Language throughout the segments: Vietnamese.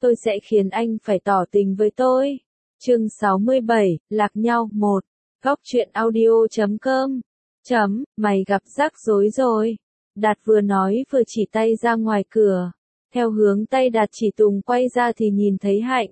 tôi sẽ khiến anh phải tỏ tình với tôi. Chương 67, lạc nhau 1. Góc truyện audio.com. Mày gặp rắc rối rồi. Đạt vừa nói vừa chỉ tay ra ngoài cửa. Theo hướng tay Đạt chỉ Tùng quay ra thì nhìn thấy Hạnh.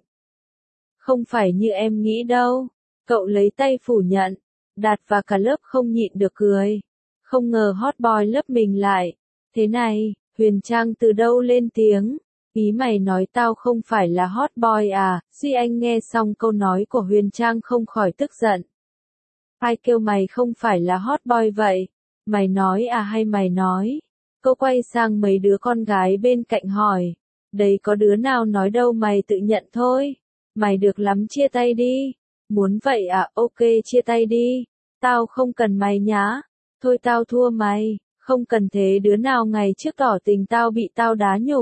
Không phải như em nghĩ đâu. Cậu lấy tay phủ nhận. Đạt và cả lớp không nhịn được cười. Không ngờ hot boy lớp mình lại. Thế này, Huyền Trang từ đâu lên tiếng. Ý mày nói tao không phải là hot boy à? Duy Anh nghe xong câu nói của Huyền Trang không khỏi tức giận. Ai kêu mày không phải là hot boy vậy? Mày nói à hay mày nói? Cô quay sang mấy đứa con gái bên cạnh hỏi. Đấy có đứa nào nói đâu, mày tự nhận thôi. Mày được lắm, chia tay đi. Muốn vậy à? Ok, chia tay đi. Tao không cần mày nhá. Thôi tao thua mày. Không cần thế, đứa nào ngày trước tỏ tình tao bị tao đá nhục.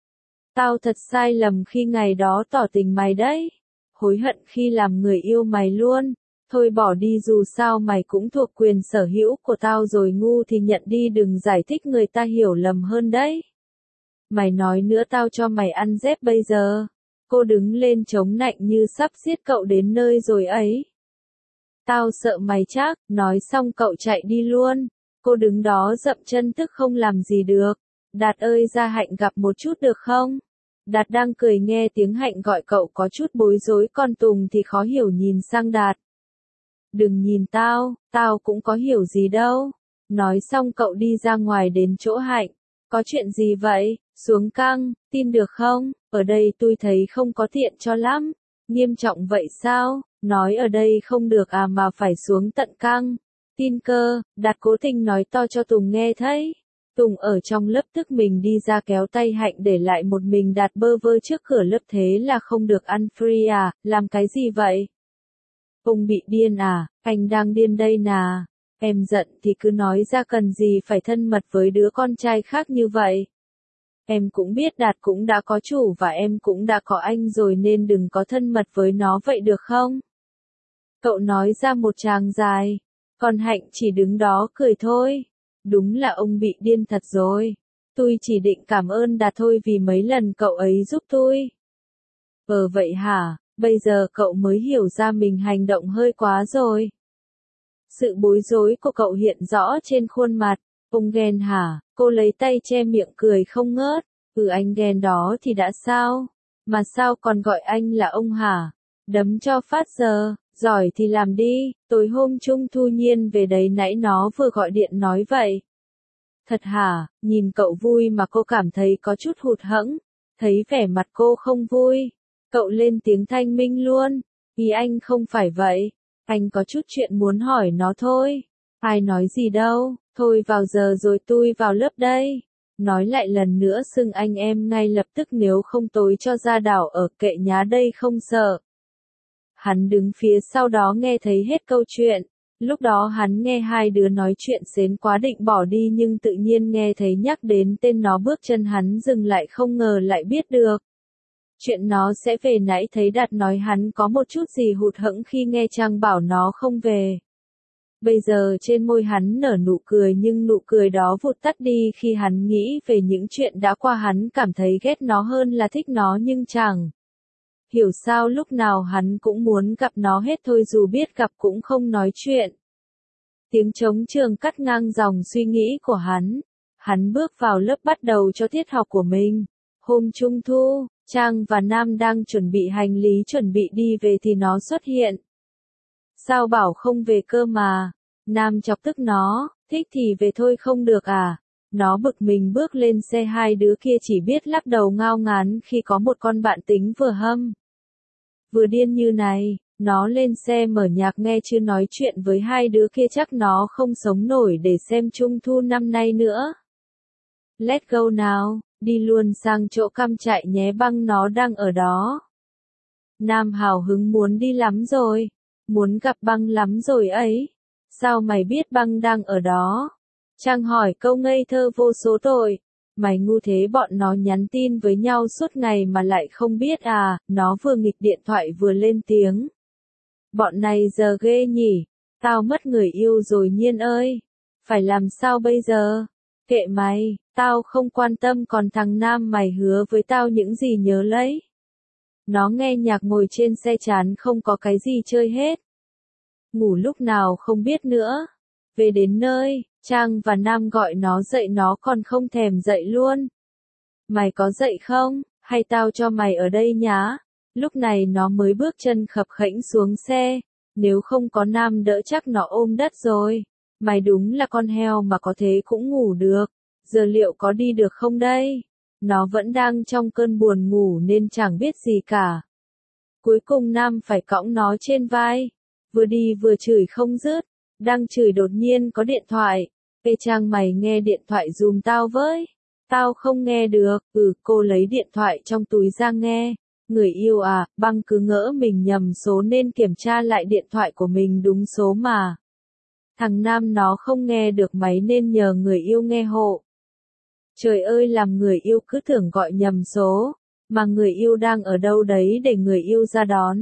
Tao thật sai lầm khi ngày đó tỏ tình mày đấy. Hối hận khi làm người yêu mày luôn. Thôi bỏ đi, dù sao mày cũng thuộc quyền sở hữu của tao rồi, ngu thì nhận đi, đừng giải thích người ta hiểu lầm hơn đấy. Mày nói nữa tao cho mày ăn dép bây giờ. Cô đứng lên chống nạnh như sắp giết cậu đến nơi rồi ấy. Tao sợ mày chắc, nói xong cậu chạy đi luôn. Cô đứng đó dậm chân tức không làm gì được. Đạt ơi, ra Hạnh gặp một chút được không? Đạt đang cười nghe tiếng Hạnh gọi cậu có chút bối rối, còn Tùng thì khó hiểu nhìn sang Đạt. Đừng nhìn tao cũng có hiểu gì đâu. Nói xong cậu đi ra ngoài đến chỗ Hạnh. Có chuyện gì vậy? Xuống căng, tin được không? Ở đây tôi thấy không có tiện cho lắm. Nghiêm trọng vậy sao? Nói ở đây không được à mà phải xuống tận căng. Tin cơ, Đạt cố tình nói to cho Tùng nghe thấy. Tùng ở trong lớp tức mình đi ra kéo tay Hạnh để lại một mình Đạt bơ vơ trước cửa lớp, thế là không được ăn free à? Làm cái gì vậy? Ông bị điên à? Anh đang điên đây nà. Em giận thì cứ nói ra, cần gì phải thân mật với đứa con trai khác như vậy. Em cũng biết Đạt cũng đã có chủ và em cũng đã có anh rồi, nên đừng có thân mật với nó vậy được không? Cậu nói ra một tràng dài. Còn Hạnh chỉ đứng đó cười thôi. Đúng là ông bị điên thật rồi. Tôi chỉ định cảm ơn Đạt thôi vì mấy lần cậu ấy giúp tôi. Vậy hả? Bây giờ cậu mới hiểu ra mình hành động hơi quá rồi. Sự bối rối của cậu hiện rõ trên khuôn mặt. Ông ghen hả? Cô lấy tay che miệng cười không ngớt. Anh ghen đó thì đã sao? Mà sao còn gọi anh là ông hả? Đấm cho phát giờ. Giỏi thì làm đi. Tối hôm Trung Thu Nhiên về đấy, nãy nó vừa gọi điện nói vậy. Thật hả? Nhìn cậu vui mà cô cảm thấy có chút hụt hẫng. Thấy vẻ mặt cô không vui, cậu lên tiếng thanh minh luôn. Ý anh không phải vậy. Anh có chút chuyện muốn hỏi nó thôi. Ai nói gì đâu. Thôi vào giờ rồi, tôi vào lớp đây. Nói lại lần nữa xưng anh em ngay lập tức, nếu không tối cho ra đảo ở kệ nhá đây không sợ. Hắn đứng phía sau đó nghe thấy hết câu chuyện. Lúc đó hắn nghe hai đứa nói chuyện sến quá định bỏ đi, nhưng tự nhiên nghe thấy nhắc đến tên nó, bước chân hắn dừng lại, không ngờ lại biết được chuyện nó sẽ về. Nãy thấy Đạt nói hắn có một chút gì hụt hẫng khi nghe Trang bảo nó không về. Bây giờ trên môi hắn nở nụ cười, nhưng nụ cười đó vụt tắt đi khi hắn nghĩ về những chuyện đã qua. Hắn cảm thấy ghét nó hơn là thích nó, nhưng chẳng hiểu sao lúc nào hắn cũng muốn gặp nó hết thôi, dù biết gặp cũng không nói chuyện. Tiếng trống trường cắt ngang dòng suy nghĩ của hắn. Hắn bước vào lớp bắt đầu cho tiết học của mình. Hôm Trung Thu, Trang và Nam đang chuẩn bị hành lý chuẩn bị đi về thì nó xuất hiện. Sao bảo không về cơ mà? Nam chọc tức nó, thích thì về thôi không được à? Nó bực mình bước lên xe, hai đứa kia chỉ biết lắc đầu ngao ngán khi có một con bạn tính vừa hâm vừa điên như này. Nó lên xe mở nhạc nghe, chứ nói chuyện với hai đứa kia chắc nó không sống nổi để xem Trung Thu năm nay nữa. Let's go nào, đi luôn sang chỗ cắm trại nhé, Băng nó đang ở đó. Nam hào hứng muốn đi lắm rồi, muốn gặp Băng lắm rồi ấy. Sao mày biết Băng đang ở đó? Trang hỏi câu ngây thơ vô số tội. Mày ngu thế, bọn nó nhắn tin với nhau suốt ngày mà lại không biết à? Nó vừa nghịch điện thoại vừa lên tiếng. Bọn này giờ ghê nhỉ. Tao mất người yêu rồi Nhiên ơi. Phải làm sao bây giờ? Kệ mày, tao không quan tâm. Còn thằng Nam, mày hứa với tao những gì nhớ lấy. Nó nghe nhạc ngồi trên xe chán không có cái gì chơi hết. Ngủ lúc nào không biết nữa. Về đến nơi, Trang và Nam gọi nó dậy nó còn không thèm dậy luôn. Mày có dậy không? Hay tao cho mày ở đây nhá? Lúc này nó mới bước chân khập khểnh xuống xe. Nếu không có Nam đỡ chắc nó ôm đất rồi. Mày đúng là con heo mà có thế cũng ngủ được. Giờ liệu có đi được không đây? Nó vẫn đang trong cơn buồn ngủ nên chẳng biết gì cả. Cuối cùng Nam phải cõng nó trên vai. Vừa đi vừa chửi không dứt. Đang chửi đột nhiên có điện thoại. Ê Trang mày nghe điện thoại giùm tao với. Tao không nghe được. Cô lấy điện thoại trong túi ra nghe. Người yêu à, Băng cứ ngỡ mình nhầm số nên kiểm tra lại điện thoại của mình đúng số mà. Thằng Nam nó không nghe được máy nên nhờ người yêu nghe hộ. Trời ơi làm người yêu cứ tưởng gọi nhầm số. Mà người yêu đang ở đâu đấy để người yêu ra đón.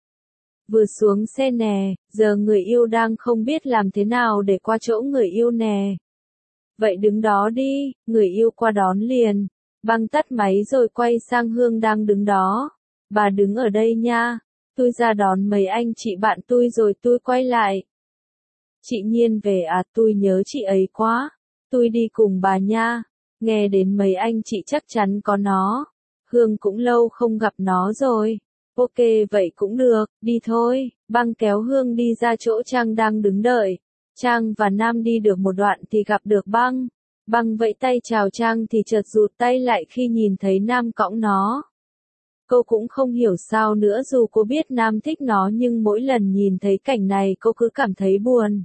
Vừa xuống xe nè, giờ người yêu đang không biết làm thế nào để qua chỗ người yêu nè. Vậy đứng đó đi, người yêu qua đón liền. Băng tắt máy rồi quay sang Hương đang đứng đó. Bà đứng ở đây nha, tôi ra đón mấy anh chị bạn tôi rồi tôi quay lại. Chị Nhiên về à, tôi nhớ chị ấy quá. Tôi đi cùng bà nha. Nghe đến mấy anh chị chắc chắn có nó. Hương cũng lâu không gặp nó rồi. Ok vậy cũng được, đi thôi. Băng kéo Hương đi ra chỗ Trang đang đứng đợi. Trang và Nam đi được một đoạn thì gặp được Băng. Băng vẫy tay chào Trang thì chợt rụt tay lại khi nhìn thấy Nam cõng nó. Cô cũng không hiểu sao nữa dù cô biết Nam thích nó nhưng mỗi lần nhìn thấy cảnh này cô cứ cảm thấy buồn.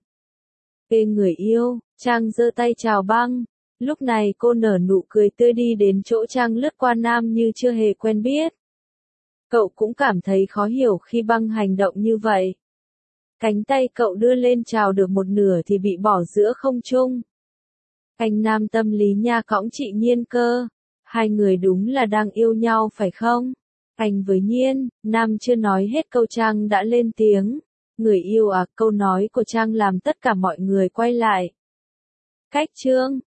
Ê người yêu, Trang giơ tay chào Băng. Lúc này cô nở nụ cười tươi đi đến chỗ Trang lướt qua Nam như chưa hề quen biết. Cậu cũng cảm thấy khó hiểu khi Băng hành động như vậy. Cánh tay cậu đưa lên chào được một nửa thì bị bỏ giữa không trung. Anh Nam tâm lý nha cõng chị Nhiên cơ. Hai người đúng là đang yêu nhau phải không? Anh với Nhiên, Nam chưa nói hết câu Trang đã lên tiếng. Người yêu à, câu nói của Trang làm tất cả mọi người quay lại. Cách chương